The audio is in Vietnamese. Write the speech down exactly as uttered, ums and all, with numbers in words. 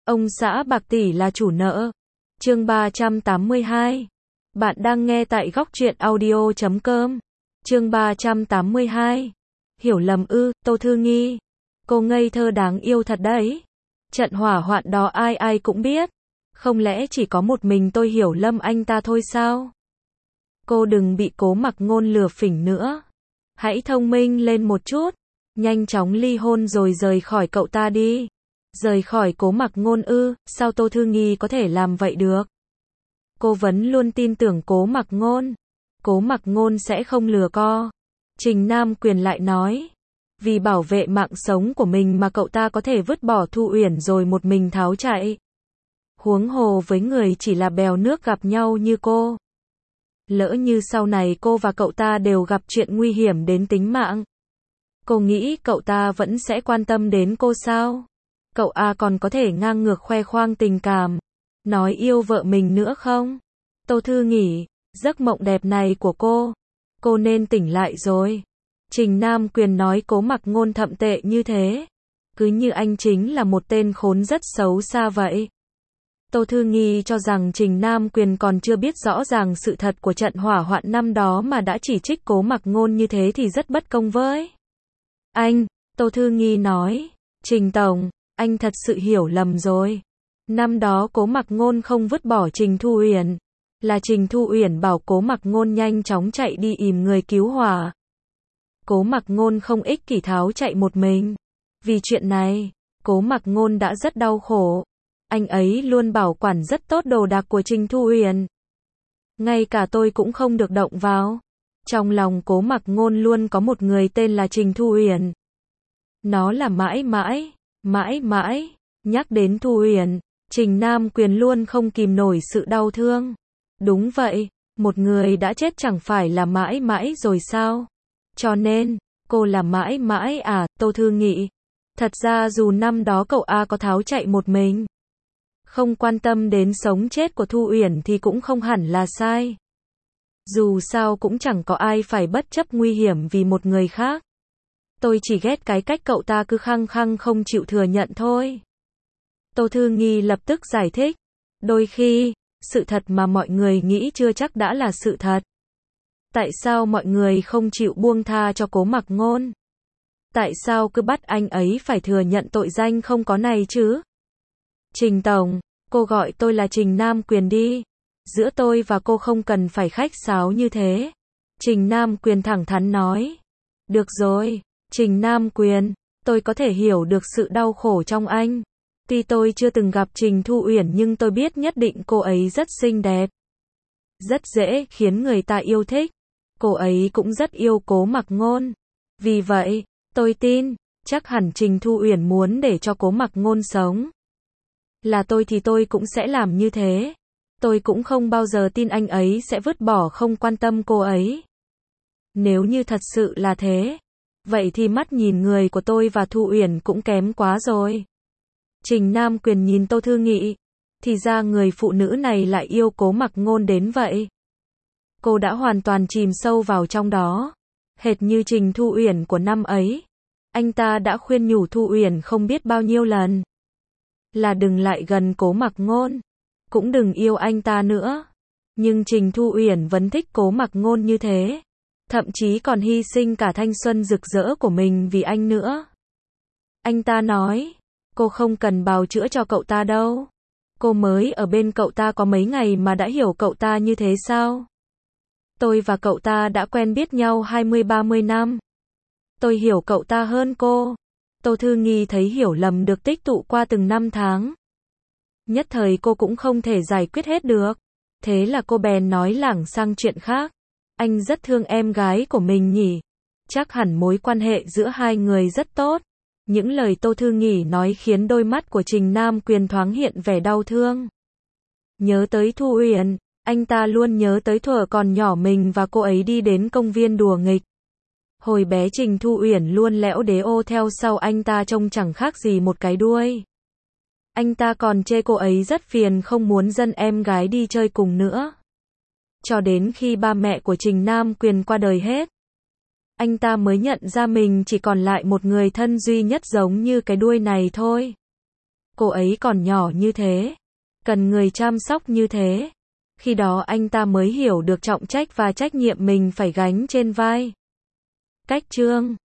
Ông xã bạc tỷ là chủ nợ. Chương ba trăm tám mươi hai. Bạn đang nghe tại góc truyện audio chấm com. Chương ba trăm tám mươi hai. Hiểu lầm ư, Tô Thư Nghi. Cô ngây thơ đáng yêu thật đấy. Trận hỏa hoạn đó ai ai cũng biết. Không lẽ chỉ có một mình tôi hiểu lầm anh ta thôi sao? Cô đừng bị Cố Mặc Ngôn lừa phỉnh nữa. Hãy thông minh lên một chút. Nhanh chóng ly hôn rồi rời khỏi cậu ta đi. Rời khỏi Cố Mặc Ngôn ư, sao Tô Thư Nghi có thể làm vậy được? Cô vẫn luôn tin tưởng Cố Mặc Ngôn. Cố Mặc Ngôn sẽ không lừa co. Trình Nam Quyền lại nói. Vì bảo vệ mạng sống của mình mà cậu ta có thể vứt bỏ Thu Uyển rồi một mình tháo chạy. Huống hồ với người chỉ là bèo nước gặp nhau như cô. Lỡ như sau này cô và cậu ta đều gặp chuyện nguy hiểm đến tính mạng. Cô nghĩ cậu ta vẫn sẽ quan tâm đến cô sao? Cậu A còn có thể ngang ngược khoe khoang tình cảm, nói yêu vợ mình nữa không? Tô Thư Nghi, giấc mộng đẹp này của cô, cô nên tỉnh lại rồi. Trình Nam Quyền nói Cố Mặc Ngôn thậm tệ như thế. Cứ như anh chính là một tên khốn rất xấu xa vậy. Tô Thư Nghi cho rằng Trình Nam Quyền còn chưa biết rõ ràng sự thật của trận hỏa hoạn năm đó mà đã chỉ trích Cố Mặc Ngôn như thế thì rất bất công với anh. Tô Thư Nghi nói, Trình Tổng, anh thật sự hiểu lầm rồi. Năm đó Cố Mặc Ngôn không vứt bỏ Trình Thu Uyển. Là Trình Thu Uyển bảo Cố Mặc Ngôn nhanh chóng chạy đi ìm người cứu hỏa. Cố Mặc Ngôn không ích kỷ tháo chạy một mình. Vì chuyện này, Cố Mặc Ngôn đã rất đau khổ. Anh ấy luôn bảo quản rất tốt đồ đạc của Trình Thu Uyển. Ngay cả tôi cũng không được động vào. Trong lòng Cố Mặc Ngôn luôn có một người tên là Trình Thu Uyển. Nó là mãi mãi, mãi mãi. Nhắc đến Thu Uyển, Trình Nam Quyền luôn không kìm nổi sự đau thương. Đúng vậy, một người đã chết chẳng phải là mãi mãi rồi sao? Cho nên, cô là mãi mãi à, Tô Thư Nghi. Thật ra dù năm đó cậu A có tháo chạy một mình, không quan tâm đến sống chết của Thu Uyển thì cũng không hẳn là sai. Dù sao cũng chẳng có ai phải bất chấp nguy hiểm vì một người khác. Tôi chỉ ghét cái cách cậu ta cứ khăng khăng không chịu thừa nhận thôi. Tô Thư Nghi lập tức giải thích. Đôi khi, sự thật mà mọi người nghĩ chưa chắc đã là sự thật. Tại sao mọi người không chịu buông tha cho Cố Mặc Ngôn? Tại sao cứ bắt anh ấy phải thừa nhận tội danh không có này chứ? Trình Tổng, cô gọi tôi là Trình Nam Quyền đi. Giữa tôi và cô không cần phải khách sáo như thế. Trình Nam Quyền thẳng thắn nói. Được rồi, Trình Nam Quyền, tôi có thể hiểu được sự đau khổ trong anh. Tuy tôi chưa từng gặp Trình Thu Uyển nhưng tôi biết nhất định cô ấy rất xinh đẹp. Rất dễ khiến người ta yêu thích. Cô ấy cũng rất yêu Cố Mặc Ngôn. Vì vậy, tôi tin, chắc hẳn Trình Thu Uyển muốn để cho Cố Mặc Ngôn sống. Là tôi thì tôi cũng sẽ làm như thế. Tôi cũng không bao giờ tin anh ấy sẽ vứt bỏ không quan tâm cô ấy. Nếu như thật sự là thế, vậy thì mắt nhìn người của tôi và Thu Uyển cũng kém quá rồi. Trình Nam Quyền nhìn Tô Thư Nghi. Thì ra người phụ nữ này lại yêu Cố Mặc Ngôn đến vậy. Cô đã hoàn toàn chìm sâu vào trong đó. Hệt như Trình Thu Uyển của năm ấy. Anh ta đã khuyên nhủ Thu Uyển không biết bao nhiêu lần. Là đừng lại gần Cố Mặc Ngôn. Cũng đừng yêu anh ta nữa. Nhưng Trình Thu Uyển vẫn thích Cố Mặc Ngôn như thế. Thậm chí còn hy sinh cả thanh xuân rực rỡ của mình vì anh nữa. Anh ta nói. Cô không cần bào chữa cho cậu ta đâu. Cô mới ở bên cậu ta có mấy ngày mà đã hiểu cậu ta như thế sao? Tôi và cậu ta đã quen biết nhau hai mươi ba mươi năm. Tôi hiểu cậu ta hơn cô. Tô Thư Nghi thấy hiểu lầm được tích tụ qua từng năm tháng. Nhất thời cô cũng không thể giải quyết hết được. Thế là cô bèn nói lảng sang chuyện khác. Anh rất thương em gái của mình nhỉ? Chắc hẳn mối quan hệ giữa hai người rất tốt. Những lời Tô Thư Nghi nói khiến đôi mắt của Trình Nam Quyền thoáng hiện vẻ đau thương. Nhớ tới Thu Uyển, anh ta luôn nhớ tới thuở còn nhỏ mình và cô ấy đi đến công viên đùa nghịch. Hồi bé Trình Thu Uyển luôn lẽo đế ô theo sau anh ta trông chẳng khác gì một cái đuôi. Anh ta còn chê cô ấy rất phiền không muốn dẫn em gái đi chơi cùng nữa. Cho đến khi ba mẹ của Trình Nam Quyền qua đời hết, anh ta mới nhận ra mình chỉ còn lại một người thân duy nhất giống như cái đuôi này thôi. Cô ấy còn nhỏ như thế, cần người chăm sóc như thế. Khi đó anh ta mới hiểu được trọng trách và trách nhiệm mình phải gánh trên vai. Cách chương